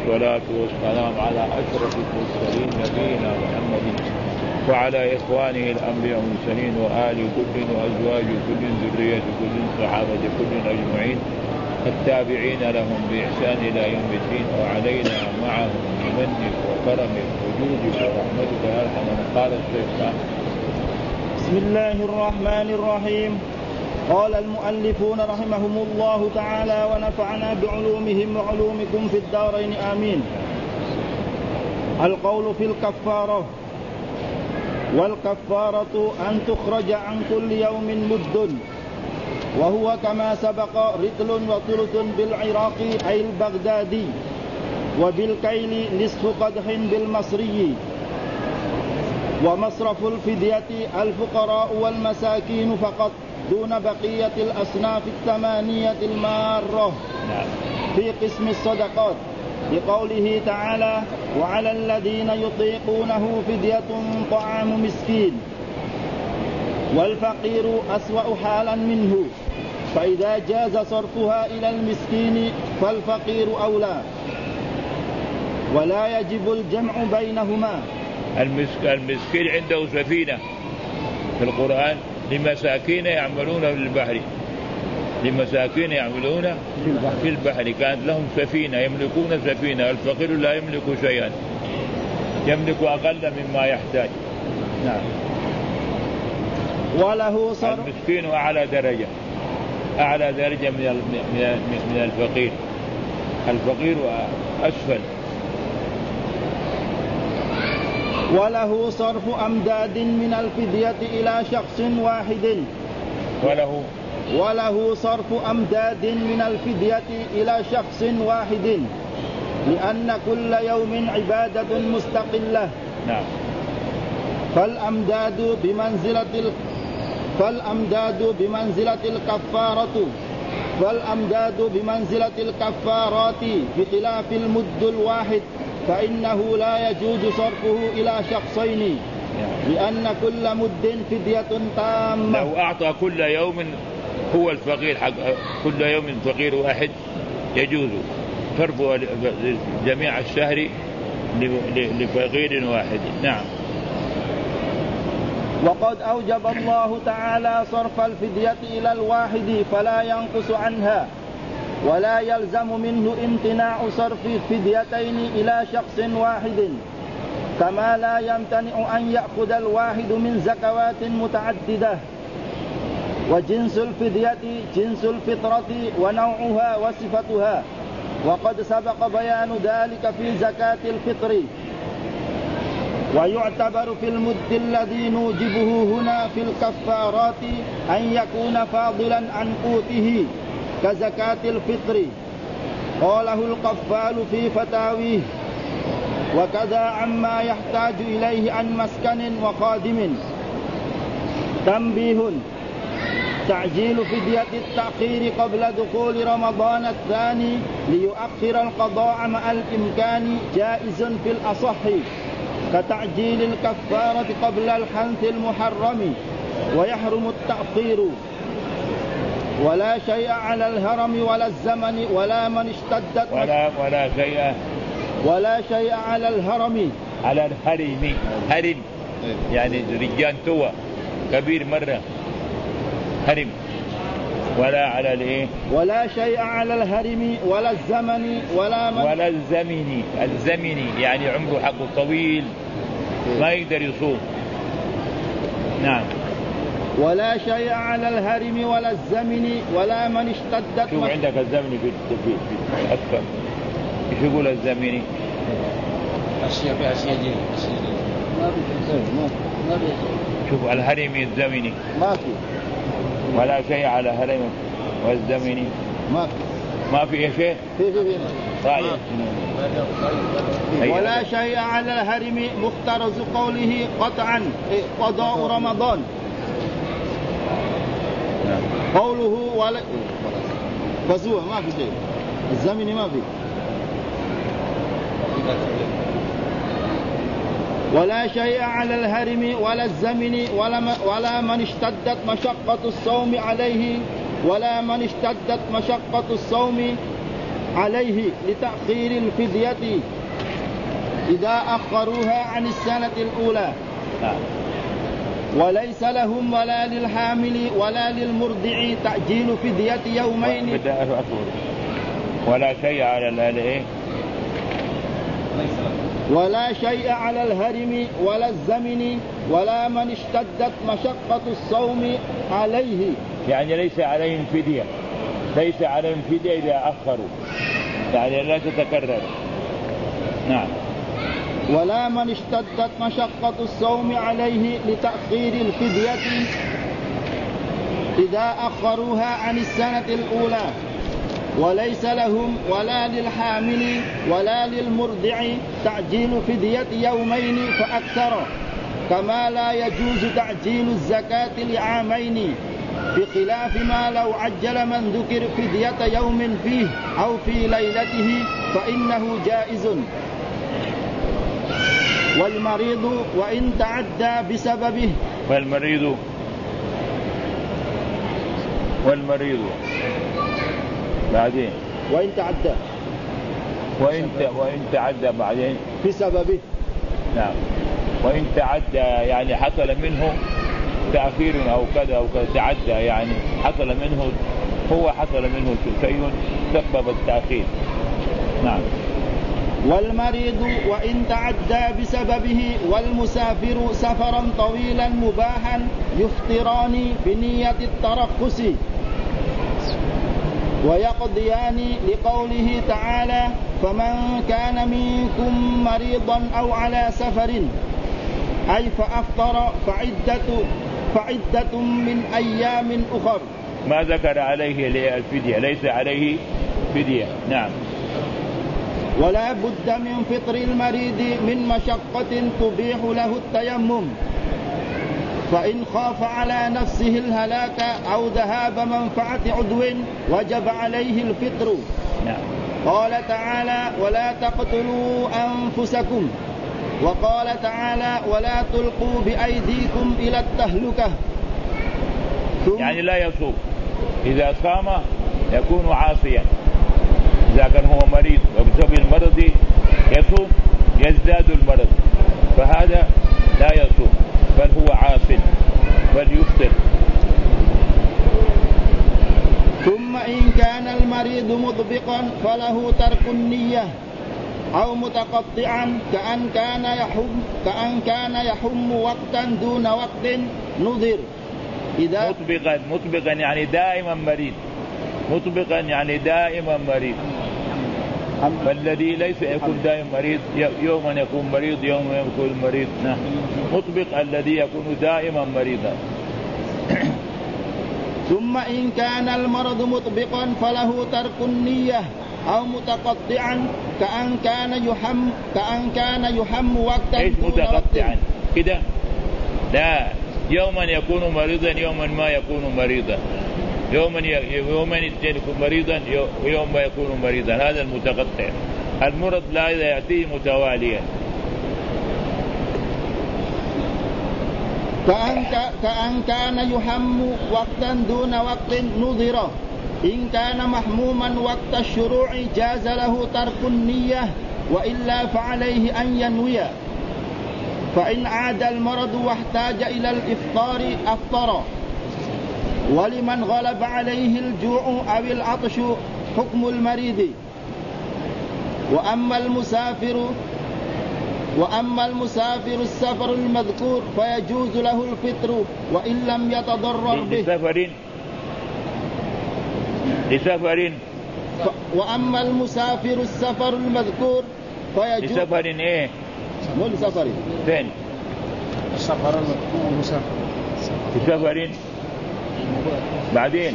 والصلاة والسلام على أشرف المرسلين نبينا محمد وعلى إخوانه الأنبياء والمرسلين وآل كل وأزواج كل ذرية كل صحابة كل أجمعين التابعين لهم بإحسان إلى يوم الدين وعلينا معهم بمنك وكرمك وجودك ورحمتك يا أرحم من قال الشيخ. بسم الله الرحمن الرحيم. قال المؤلفون رحمهم الله تعالى ونفعنا بعلومهم وعلومكم في الدارين آمين. القول في الكفارة. والكفارة أن تخرج عن كل يوم مد، وهو كما سبق رطل وثلث بالعراق أي البغدادي، وبالكيل نصف قدح بالمصري. ومصرف الفدية الفقراء والمساكين فقط دون بقية الأصناف الثمانية المارة في قسم الصدقات، لقوله تعالى: وعلى الذين يطيقونه فدية طعام مسكين. والفقير أسوأ حالا منه، فإذا جاز صرفها إلى المسكين فالفقير أولى، ولا يجب الجمع بينهما. المسكين عنده سفينة في القرآن لمساكين يعملون في البحر، لمساكين يعملون في البحر كانت لهم سفينة يملكون سفينة. الفقير لا يملك شيئا، يملك أقل مما يحتاج. نعم. وله صرف. المسكين أعلى درجة، أعلى درجة من الفقير. الفقير أسفل. وله صرف أمداد من الفدية إلى شخص واحد. وله صرف أمداد من الفدية إلى شخص واحد، لأن كل يوم عبادة مستقلة. نعم. فالأمداد بمنزلة الكفارات بخلاف المد الواحد، فإنه لا يجوز صرفه إلى شخصين، لأن كل مد فدية تامة. لو أعطى كل يوم هو الفقير حق كل يوم فقير واحد يجوز صرفه جميع الشهر لفقير واحد. نعم. وقد أوجب الله تعالى صرف الفدية إلى الواحد فلا ينقص عنها، ولا يلزم منه امتناع صرف الفديتين إلى شخص واحد، كما لا يمتنع أن يأخذ الواحد من زكوات متعددة. وجنس الفدية جنس الفطرة ونوعها وصفتها، وقد سبق بيان ذلك في زكاة الفطر. ويعتبر في المد الذي نوجبه هنا في الكفارات أن يكون فاضلا عن قوته كزكاة الفطر، قاله القفال في فتاويه. وكذا عما يحتاج إليه عن مسكن وخادم. تنبيه: تعجيل فدية التأخير قبل دخول رمضان الثاني ليؤخر القضاء مع الإمكان جائز في الأصح، كتعجيل الكفارة قبل الحنث المحرم، ويحرم التأخير. ولا شيء على الهرم ولا الزمن ولا من اشتدت ولا شيء على الهرم، على الهرم، هرم يعني رجال توى كبير مرة هرم، ولا على الايه، ولا شيء على الهرم ولا الزمن ولا الزمن. الزمن يعني عمره حقه طويل ما يقدر يصوم. نعم. ولا شيء على الهرم ولا الزمن ولا من اشتدت. شوف عندك الزمن في أكثر. ايش يقول الزمن؟ أشياء جيد. ما في. شوف الهرم الزمن ما في. ولا شيء على هرم والزمن ما في شيء. في. طيب. ولا شيء على الهرم مخترز قوله قطعا قضاء رمضان. قوله ولا فزوه ما في شيء. الزمن ما في. ولا شيء على الهرم ولا الزمن ولا من اشتدت مشقة الصوم عليه، ولا من اشتدت مشقة الصوم عليه لتأخير الفدية إذا أخروها عن السنة الأولى. وليس لهم ولا للحامل ولا للمرضع تأجيل فدية يومين ولا شيء على الإيه ولا شيء على الهرم ولا الزمن ولا من اشتدت مشقة الصوم عليه. يعني ليس عليهم فدية، ليس عليهم فدية إذا أخروا، يعني لا تتكرر. نعم. ولا من اشتدت مشقة الصوم عليه لتأخير الفدية إذا أخروها عن السنة الأولى. وليس لهم ولا للحامل ولا للمرضع تعجيل فدية يومين فأكثر، كما لا يجوز تعجيل الزكاة لعامين، بخلاف ما لو عجل من ذكر فدية يوم فيه أو في ليلته فإنه جائز. والمريض وإن تعدى بسببه والمريض بعدين وإن تعدى بعدين بسببه. نعم. وإن تعدى يعني حصل منه تأخير أو كذا أو كذا، تعدى يعني حصل منه شيء سبب التأخير. نعم. والمريض وإن تعدى بسببه والمسافر سفرا طويلا مباحا يفطران بنية الترخص ويقضيان لقوله تعالى: فمن كان منكم مريضا أو على سفر أي فأفطر فعدة من أيام أخر. ما ذكر عليه الفدية، ليس عليه فدية. نعم. ولا بد من فطر المريض من مشقة تبيح له التيمم، فإن خاف على نفسه الهلاك أو ذهاب منفعة عضو وجب عليه الفطر. نعم. قال تعالى: ولا تقتلوا أنفسكم، وقال تعالى: ولا تلقوا بأيديكم إلى التهلكة. يعني لا يصوم، إذا صام يكون عاصيا، إذا كان هو مريض وبسبب المرض يصوم يزداد المرض، فهذا لا يصوم بل هو عاص بل يفطر. ثم إن كان المريض مطبقا فله ترك النية أو متقطعا كأن كان يحم وقتا دون وقت نظر. إذا مطبقا يعني دائما مريض، مطبقا يعني دائما مريض. فالذي ليس يكون دائما مريض يوما يكون مريض يوما يكون مريض. نعم. مطبق الذي يكون دائما مريضا. ثم إن كان المرض مطبقا فله ترك النية أو متقطعا كأن كان يحم وقتا دون متقطعا كده، لا، يوما يكون مريضا يوما ما يكون مريضا، يوما يكون مريضا ويوما يكون مريضا، هذا المتقطع. المرض لا يأتي متواليا. كأن كان يحم وقتا دون وقت نظر. إن كان محموما وقت الشروع جاز له ترك النية، وإلا فعليه أن ينوي. فإن عاد المرض واحتاج إلى الإفطار أفطر. ولمن غلب عليه الجوع أو العطش حكم المريض. وأما المسافر السفر المذكور فيجوز له الفطر وإن لم يتضرر به. لسفر. وأما المسافر السفر المذكور فيجوز لسفر إيه؟ مو لسفر فين؟ السفر المسافر لسفر بعدين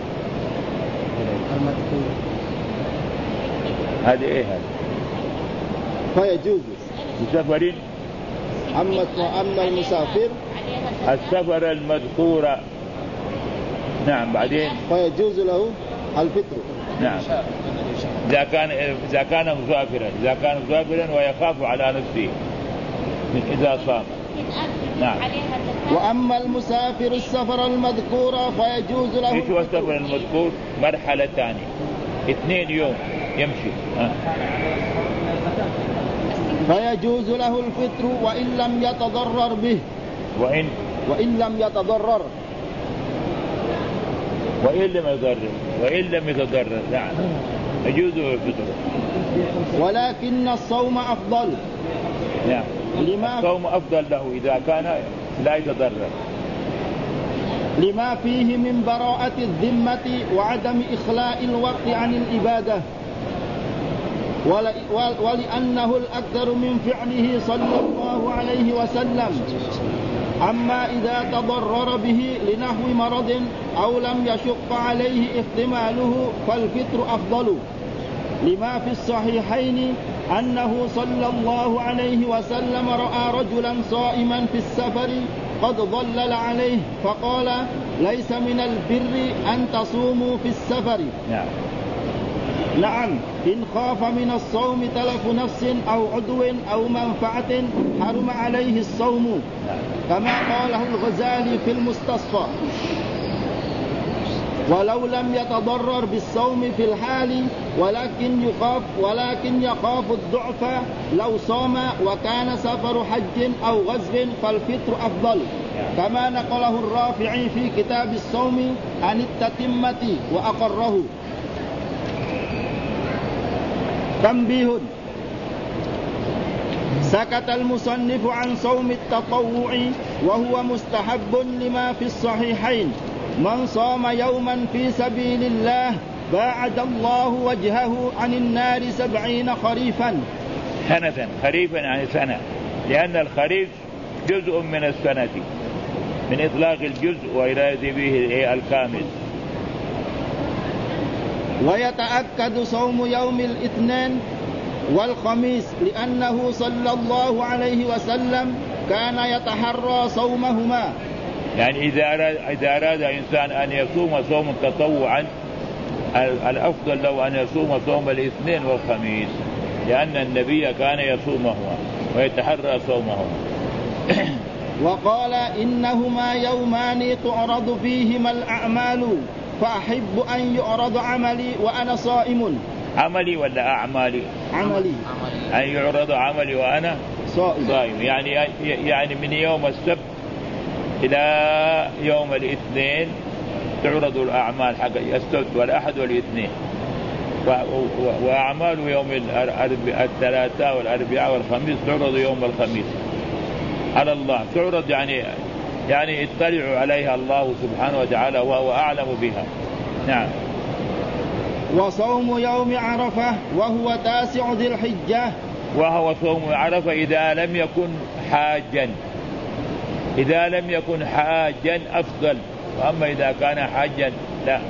هذا إيه هذا؟ فيجوز لسفر. أما المسافر السفر المذكور. نعم. بعدين فيجوز له الفطر. نعم. إذا كان مسافرا ويخاف على نفسه إذا صام. نعم. وأما المسافر السفر المذكور فيجوز له. ايش هو السفر المذكور؟ مرحلتان. 2 يوم يمشي. فيجوز له الفطر وإن لم يتضرر به. وإن لم يتضرر. وإن لم يتضرر نعم يجوز له الفطر. ولكن الصوم أفضل. نعم الصوم أفضل له إذا كان لا يتضرر، لما فيه من براءة الذمة وعدم إخلاء الوقت عن العبادة، ولأنه الأكثر من فعله صلى الله عليه وسلم. أما إذا تضرر به لنحو مرض أو لم يشق عليه احتماله فالفطر أفضل، لما في الصحيحين أنه صلى الله عليه وسلم رأى رجلا صائما في السفر قد ضلل عليه فقال ليس من البر أن تصوموا في السفر. نعم إن خاف من الصوم تلف نفس أو عضو أو منفعة حرم عليه الصوم، كما قاله الغزالي في المستصفى. ولو لم يتضرر بالصوم في الحال ولكن يخاف الضعف لو صام وكان سفر حج أو غزو فالفطر أفضل، كما نقله الرافعي في كتاب الصوم عن التتمة وأقره. تنبيه: سكت المصنف عن صوم التطوع وهو مستحب لما في الصحيحين: من صام يوما في سبيل الله باعد الله وجهه عن النار 70 خريفا. خريفا عن سنة، لأن الخريف جزء من السنة من إطلاق الجزء وإراد به الكامل. ويتأكد صوم يوم الاثنين والخميس لأنه صلى الله عليه وسلم كان يتحرى صومهما. يعني إذا أراد إنسان أن يصوم صوم تطوعا الأفضل له أن يصوم صوم الاثنين والخميس، لأن النبي كان يصومهما ويتحرى صومهما. وقال إنهما يومان تعرض فيهما الأعمال فأحب أن يعرض عملي وأنا صائم. عملي ولا أعمالي؟ عملي. أن يعرض عملي وأنا صائم. يعني من يوم السبت إلى يوم الاثنين تعرض الأعمال حق السبت والأحد والاثنين، وأعمال يوم الثلاثاء والأربعاء والخميس تعرض يوم الخميس على الله، تعرض يعني يطلع عليها الله سبحانه وتعالى وهو أعلم بها. نعم. وصوم يوم عرفة وهو 9 ذي الحجة، وهو صوم عرفة إذا لم يكن حاجا. إذا لم يكن حاجا أفضل، وأما إذا كان حاجا لا،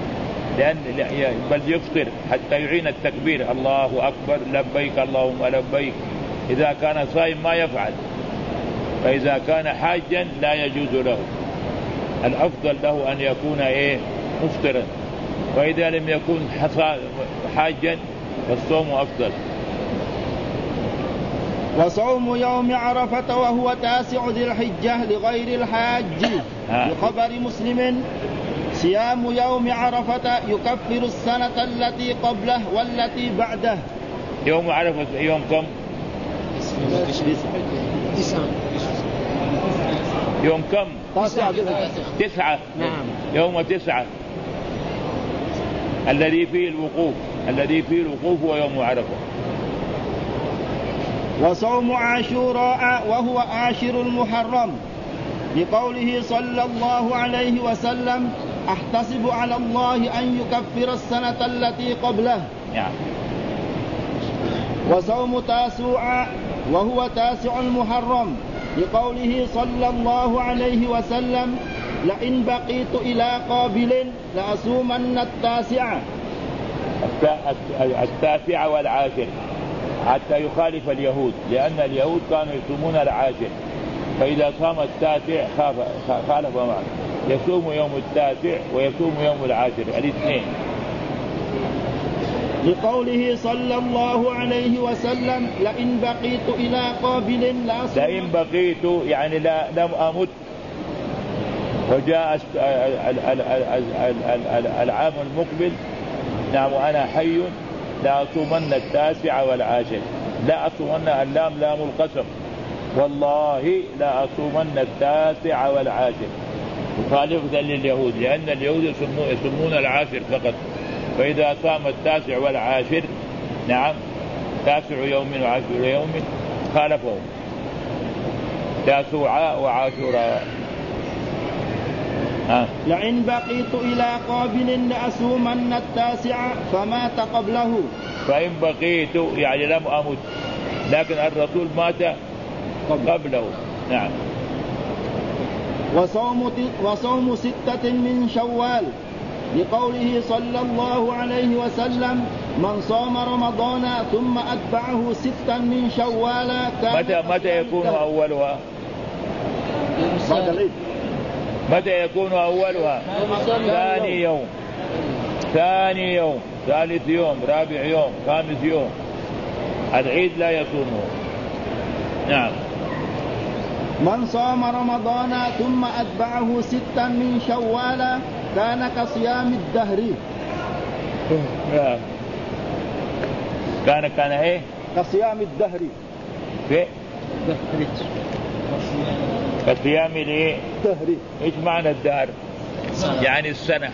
بل يفطر حتى يعين التكبير الله أكبر لبيك اللهم لبيك. إذا كان صائم ما يفعل، فإذا كان حاجا لا يجوز له، الأفضل له أن يكون مفطرا، وإذا لم يكن حاجا فالصوم أفضل. وصوم يوم عرفة وهو 9 ذي الحجة لغير الحاج لخبر مسلم: صيام يوم عرفة يكفر السنة التي قبله والتي بعده. يوم عرفة يوم كم؟ 9. يوم كم؟ 9. نعم. يوم 9 الذي فيه الوقوف هو يوم عرفة. وصوم عاشوراء وهو 10 المحرم لقوله صلى الله عليه وسلم: أحتسب على الله أن يكفر السنة التي قبله. نعم. وصوم تاسوعا وهو 9 المحرم لقوله صلى الله عليه وسلم: لئن بقيت إلى قابل لأصومن 9. 9 والعاشر حتى يخالف اليهود، لأن اليهود كانوا يصومون العاشر، فإذا صام 9 خالف معه، يصوم يوم 9 ويصوم يوم العاشر الاثنين. لقوله صلى الله عليه وسلم: لئن بقيت إلى قابل لأصوم. لئن بقيت يعني لم أمت وجاء العام المقبل نعم وأنا حي لأصومن التاسع والعاشر. لا أصومن اللام لام القسم، والله لأصومن التاسع والعاشر، مخالفة لليهود، لأن اليهود يصومون العاشر فقط، فإذا صام التاسع والعاشر نعم 9 يوم و10 يوم خالفهم تاسوعاء وعاشوراء. لئن بقيت إلى قابل لأصومن التاسع فمات قبله. فإن بقيت يعني لم أمت، لكن الرسول مات قبله. نعم. وصوم 6 من شوال، لقوله صلى الله عليه وسلم: من صام رمضان ثم أتبعه 6 من شوال متى يكون أولها؟ بعد العيد. متى يكون أولها؟ ثاني يوم، ثالث يوم، رابع يوم، خامس يوم. العيد لا يصومه. نعم. من صام رمضان ثم أتبعه 6 من شوال كان كصيام الدهر. كان ايه؟ كصيام الدهر. في كصيام الايه؟ الدهر. ايش معنى الدهر؟ يعني السنة.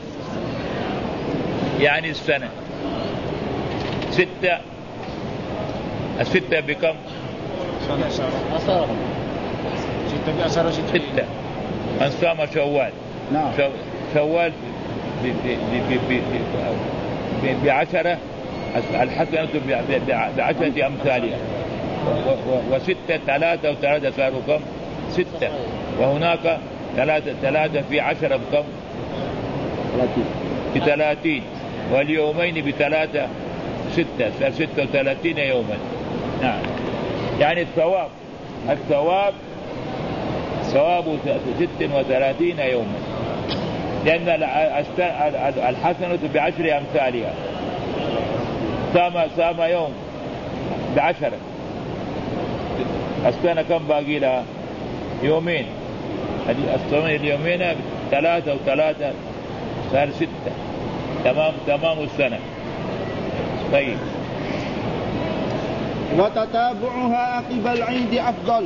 6 الستة بكم؟ 6. من صام شوال. نعم. شوال ب10 الحسنة ب10 أمثالها، و6 3 و3 صاروا كم؟ 6. وهناك 3 في 10 بكم؟ 30. واليومين ب3 6 صار 36 يوما. نعم. يعني الثواب ثواب 36 يوما، لأن الحسنة ب10 أمثالها. سام يوم ب10، السنة كم باقي لها؟ يومين. اليومين 3 و3 صار 6. تمام السنة. طيب. وتتابعها عقب العيد أفضل.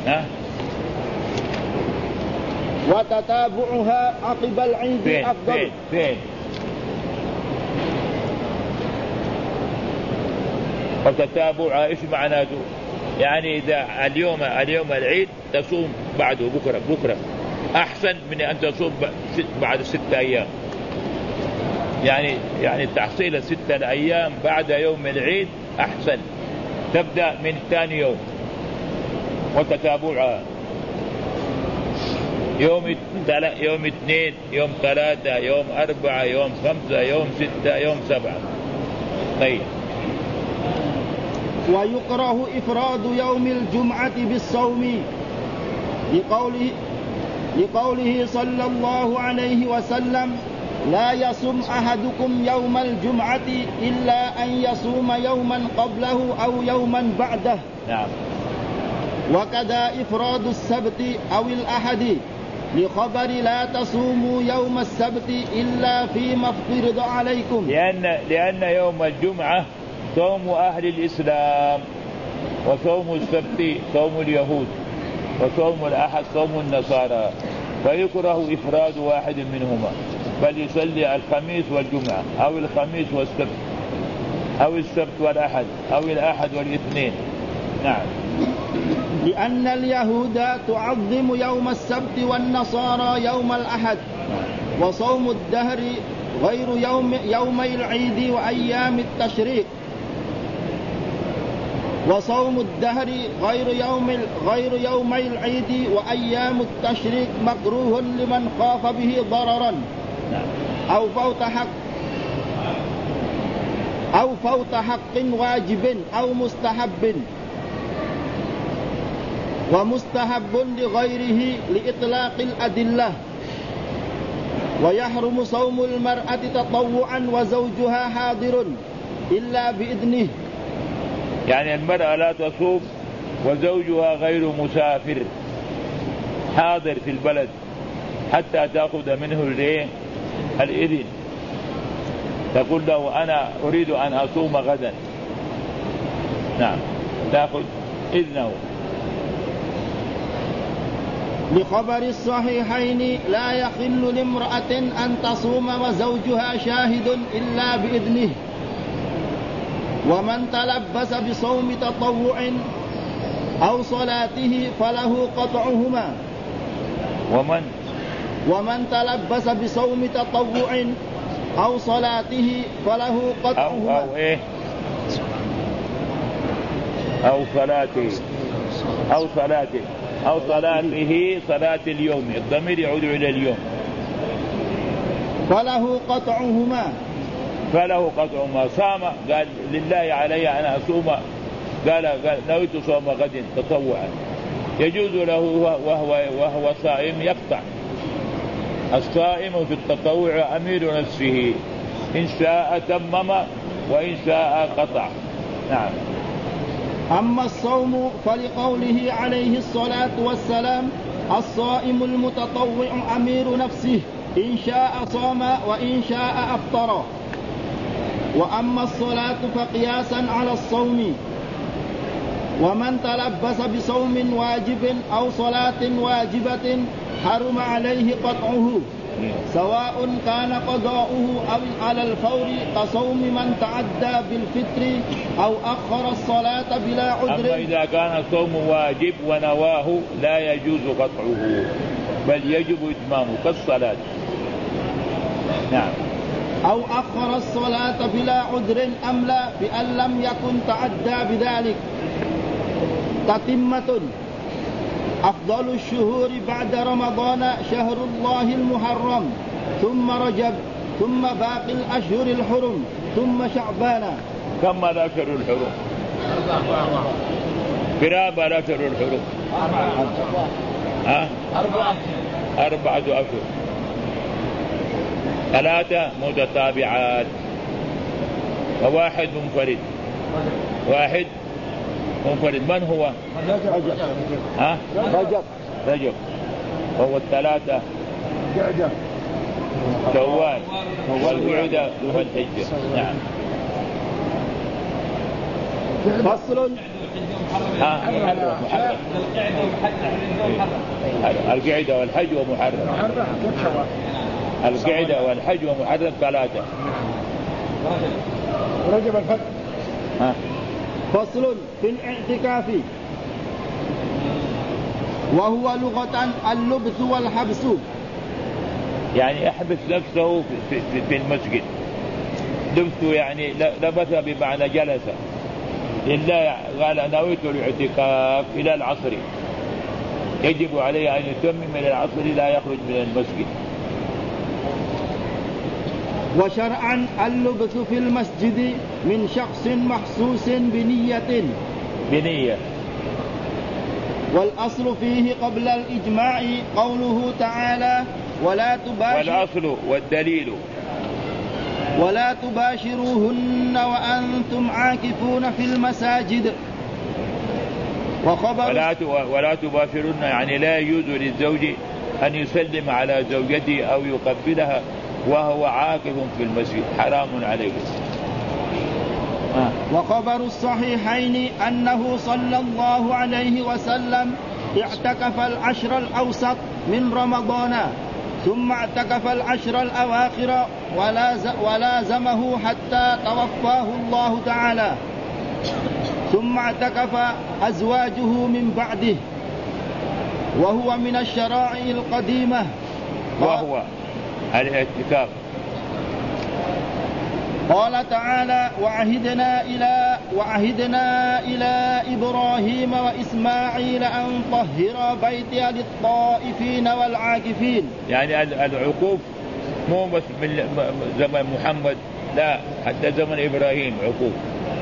وتتابعها عقب العيد أفضل. فين؟ وتتابعها ايش معناته؟ يعني إذا اليوم العيد تصوم بعده بكرة أحسن من أن تصوم بعد 6 أيام. يعني تحصيل 6 أيام بعد يوم العيد أحسن. تبدأ من ثاني يوم وتتابعها يوم 2 يوم 3 يوم 4 يوم 5 يوم 6 يوم 7. طيب. ويكره إفراد يوم الجمعة بالصوم، لقوله صلى الله عليه وسلم: لا يصوم أحدكم يوم الجمعة إلا أن يصوم يوما قبله أو يوما بعده. نعم. وكذا إفراد السبت أو الأحد، لخبر لا تصوموا يوم السبت إلا فيما افترض عليكم. لأن يوم الجمعة صوم أهل الإسلام، وصوم السبت صوم اليهود، وصوم الأحد صوم النصارى، فيكره إفراد واحد منهما، بل يصلي الخميس والجمعة أو الخميس والسبت أو السبت والأحد أو الأحد والاثنين. نعم. لأن اليهود تعظم يوم السبت والنصارى يوم الأحد. وصوم الدهر غير يومي العيد وأيام التشريق. وصوم الدهر غير يومي العيد وأيام التشريق مكروه لمن خاف به ضررا أو فوت حق واجب أو مستحب، ومستحب لغيره لإطلاق الأدلة. ويحرم صوم المرأة تطوعا وزوجها حاضر إلا بإذنه. يعني المرأة لا تصوم وزوجها غير مسافر حاضر في البلد حتى تأخذ منه الإذن. تقول له أنا أريد أن أصوم غدا، نعم، تأخذ إذنه. لخبر الصحيحين لا يحل لامرأة أن تصوم وزوجها شاهد إلا بإذنه. ومن تلبس بصوم تطوع أو صلاته فله قطعهما. ومن تلبس بصوم تطوع أو صلاته فله قطعهما. أو صلاته صلاة اليوم، الضمير يعود إلى اليوم. فله قطعهما. صام قال لله علي أن أصوم، قال نويت صوم غد تطوعا، يجوز له وهو صائم يقطع. الصائم في التطوع أمير نفسه، إن شاء تمم وإن شاء قطع. نعم. أما الصوم فلقوله عليه الصلاة والسلام: الصائم المتطوع أمير نفسه، إن شاء صام وإن شاء أفطر. وأما الصلاة فقياسا على الصوم. ومن تلبس بصوم واجب أو صلاة واجبة حرم عليه قطعه، سواء كان قضاؤه أو على الفور، كصوم من تعدى بالفطر أو أخر الصلاة بلا عذر. أما إذا كان الصوم واجب ونواه لا يجوز قطعه، بل يجب إتمامه كالصلاة. نعم. أو أخر الصلاة بلا عذر أملى بأن لم يكن تعدى بذلك. تتمة: أفضل الشهور بعد رمضان شهر الله المحرم، ثم رجب، ثم باقي الأشهر الحرم، ثم شعبان. كم الأشهر الحرم؟ قرابة الأشهر الحرم 4 أشهر، 3 متتابعات وواحد منفرد. من هو؟ رجب. وهو 3 شوال والقعدة ذو الحجة. نعم. فصل. القعدة والحج ومحرم. القعدة والحج ومحرم 3. رجب الفتح. فصل في الاعتكاف. وهو لغة اللبث والحبس، يعني يحبس نفسه في المسجد. لبث يعني لبث بمعنى جلس. لله قال نويت الاعتكاف إلى العصر، يجب عليه أن يتمم إلى العصر، لا يخرج من المسجد. وشرعا اللبث في المسجد من شخص محسوس بنية. والأصل فيه قبل الإجماع قوله تعالى: والأصل والدليل: ولا تباشروهن وأنتم عاكفون في المساجد. ولا تباشرن يعني لا يجوز للزوج أن يسلم على زوجته أو يقبلها وهو عاكف في المسجد، حرام عليه. وخبر الصحيحين أنه صلى الله عليه وسلم اعتكف العشر الأوسط من رمضان، ثم اعتكف العشر الأواخر ولازمه حتى توفاه الله تعالى، ثم اعتكف أزواجه من بعده، وهو من الشرائع القديمة. وهو الاعتكاف. قال تعالى: وعهدنا إلى إبراهيم وإسماعيل أن طهر بيتي للطائفين والعاكفين. يعني العقوف مو بس من زمن محمد، لا، حتى زمن إبراهيم عقوف.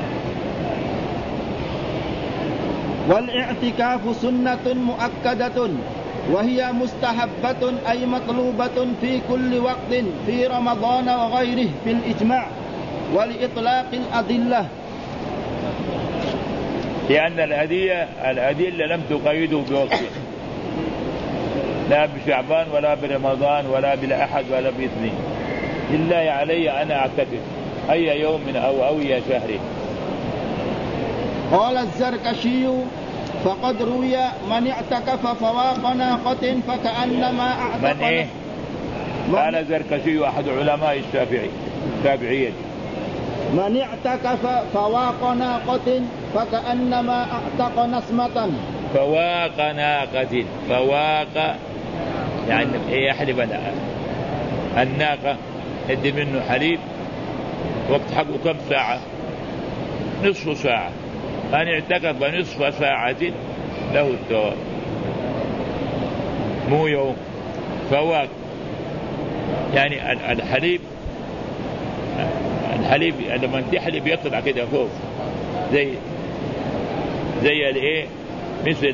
والاعتكاف سنة مؤكدة، وهي مستحبة أي مطلوبة في كل وقت في رمضان وغيره بالإجماع ولإطلاق الأدلة، لأن الأدلة لم تقيده بوقت، لا بشعبان ولا برمضان ولا بالأحد ولا باثنين. لله علي أنا أعتكف، أي يوم أو أي شهر. قال الزركشي فقد روي من اعتكف فواق ناقة فكأنما اعتق. من إيه؟ قال الزركشي أحد علماء الشافعية من اعتكف فواق ناقة فكأنما اعتق نسمة. فواق ناقة، فواق يعني يحلب الناقة يدي منه حليب، وقت حقه كم ساعة؟ نصف ساعة. أن اعتكف نصف ساعة له الثواب، مو يوم. فواق يعني الحليب لما تحلب يطلع كده فوق زي الايه، مثل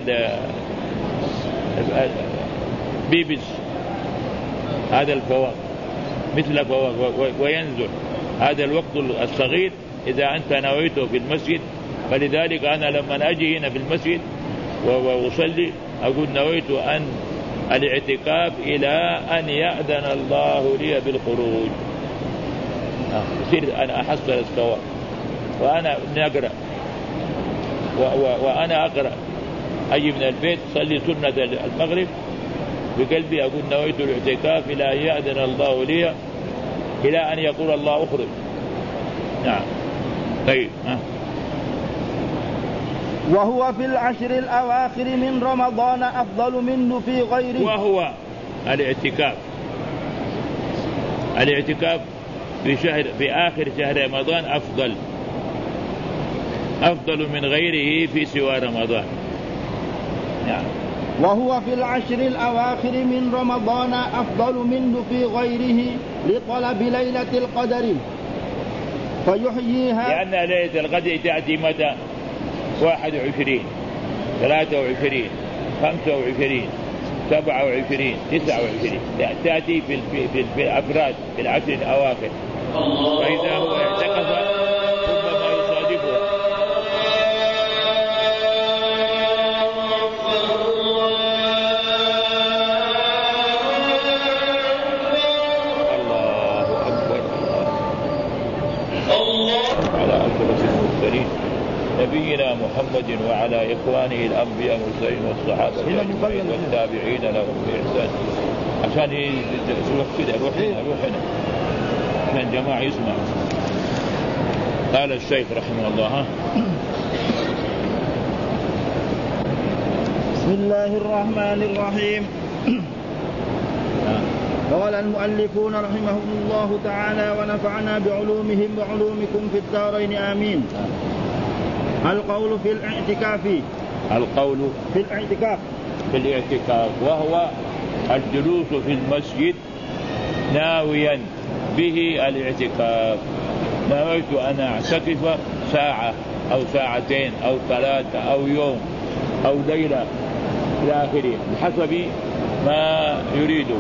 بيبس، هذا الفواق مثل الفواق وينزل. هذا الوقت الصغير إذا أنت نويته في المسجد. فلذلك أنا لما أجي هنا في المسجد وأصلي أقول نويت أن الاعتكاف إلى أن يأذن الله لي بالخروج. يصير أنا أحصل الثواب وأنا نقرأ وأنا أقرأ. أجي من البيت صلي سنة المغرب بقلبي أقول نويت الاعتكاف إلى أن يأذن الله لي إلى أن يقول الله أخرج. نعم. طيب. وهو في العشر الأواخر من رمضان أفضل منه في غيره. وهو الاعتكاف في آخر شهر رمضان أفضل من غيره في سوى رمضان. نعم. وهو في العشر الأواخر من رمضان أفضل منه في غيره لطلب ليلة القدر فيحييها. لأن ليلة القدر تأتي متى؟ 21 23 25 27 29 تأتي في الأفراد في العشر الأواخر. فإذا هو اعتكف ربما يصادفه. الله أكبر. على أشرف المرسلين نبينا محمد وعلى إخوانه الأنبياء والمرسلين والصحابة أجمعين والتابعين لهم بإحسان. عشان يروح كده روح هنا عشان جماعة يسمع. قال الشيخ رحمه الله. بسم الله الرحمن الرحيم. قال المؤلفون رحمهم الله تعالى ونفعنا بعلومهم وعلومكم في الدارين آمين. القول في الاعتكاف. القول في الاعتكاف وهو الجلوس في المسجد ناويا به الاعتكاف. نويت أن أعتكف ساعة أو ساعتين أو 3 أو يوم أو ليلة إلى آخره بحسب ما يريده.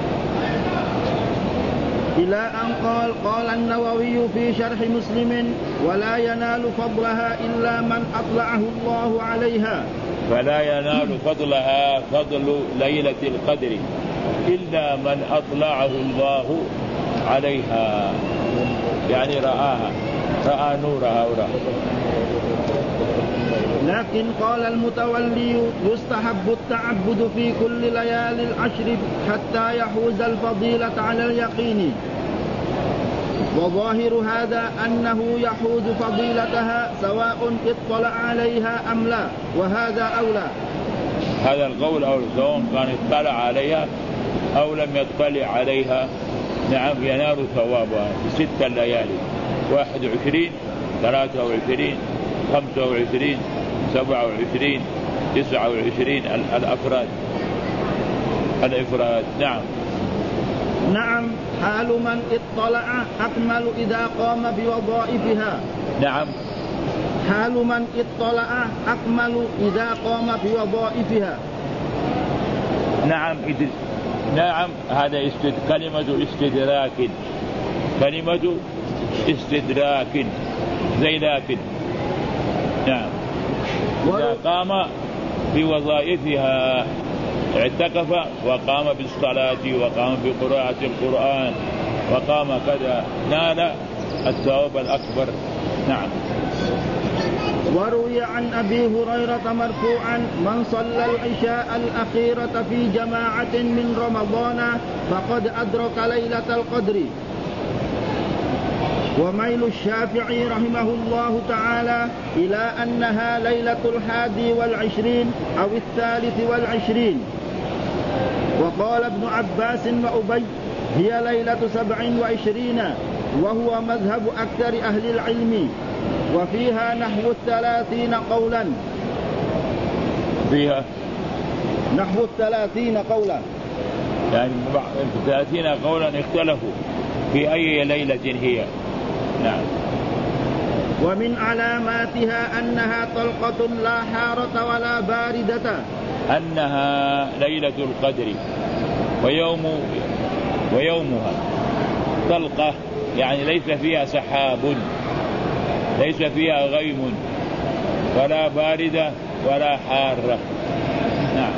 إلى أن قال النووي في شرح مسلم ولا ينال فضلها إلا من أطلعه الله عليها. فلا ينال فضلها فضل ليلة القدر إلا من أطلعه الله عليها، يعني رأى نورها لكن قال المتولي يستحب التعبد في كل ليالي العشر حتى يحوز الفضيلة على اليقين. وظاهر هذا أنه يحوز فضيلتها سواء اطلع عليها أم لا، وهذا أولى. هذا القول أو سواء كان اطلع عليها أو لم يطلع عليها. نعم ينال ثوابها في 6 ليالي 21 23 25 27 29 الإفراد. نعم حال من اطلع أكمل إذا قام بوظائفها. نعم حال من اطلع أكمل إذا قام بوظائفها. نعم هذا كلمة استدراك زي لكن. نعم إذا قام بوظائفها اعتكف وقام بالصلاة وقام بقراءة القرآن وقام كذا نال الثواب الأكبر. نعم. وروي عن أبي هريرة مرفوعا: من صلى العشاء الأخيرة في جماعة من رمضان فقد أدرك ليلة القدر. وميل الشافعي رحمه الله تعالى إلى أنها ليلة 21 أو 23. وقال ابن عباس وأبي: هي ليلة 27، وهو مذهب أكثر أهل العلم، وفيها نحو 30 قولا. فيها نحو 30 قولا، يعني 30 قولا اختلفوا في أي ليلة هي. نعم. ومن علاماتها أنها طلقة لا حارة ولا باردة، أنها ليلة القدر ويومها طلقة، يعني ليس فيها سحاب، ليس فيها غيم، ولا باردة ولا حارة. نعم.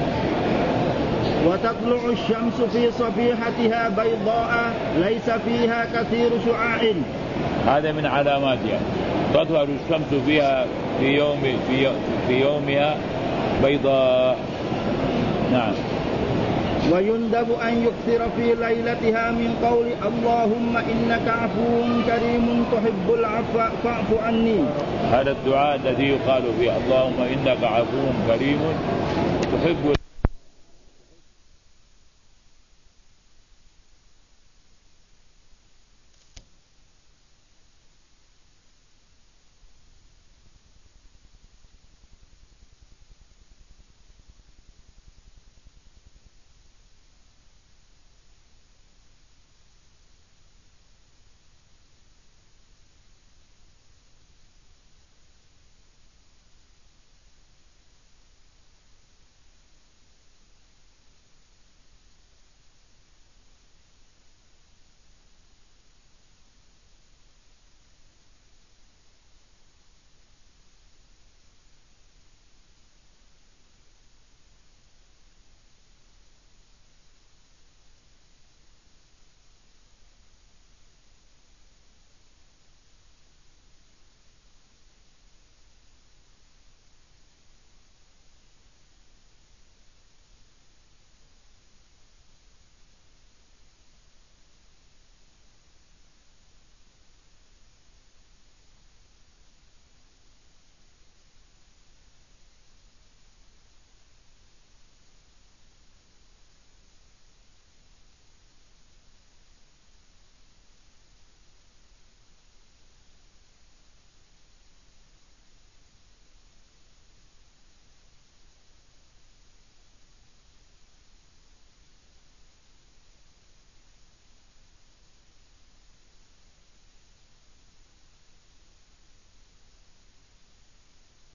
وتطلع الشمس في صفيحتها بيضاء ليس فيها كثير شعاع. هذا من علاماتها، تظهر الشمس فيها في يومها بيضاء. نعم. ويندب أن يكثر في ليلتها من قول: اللهم إنك عفو كريم تحب العفو فاعف عني. هذا الدعاء الذي يقال فيه: اللهم إنك عفو كريم تحب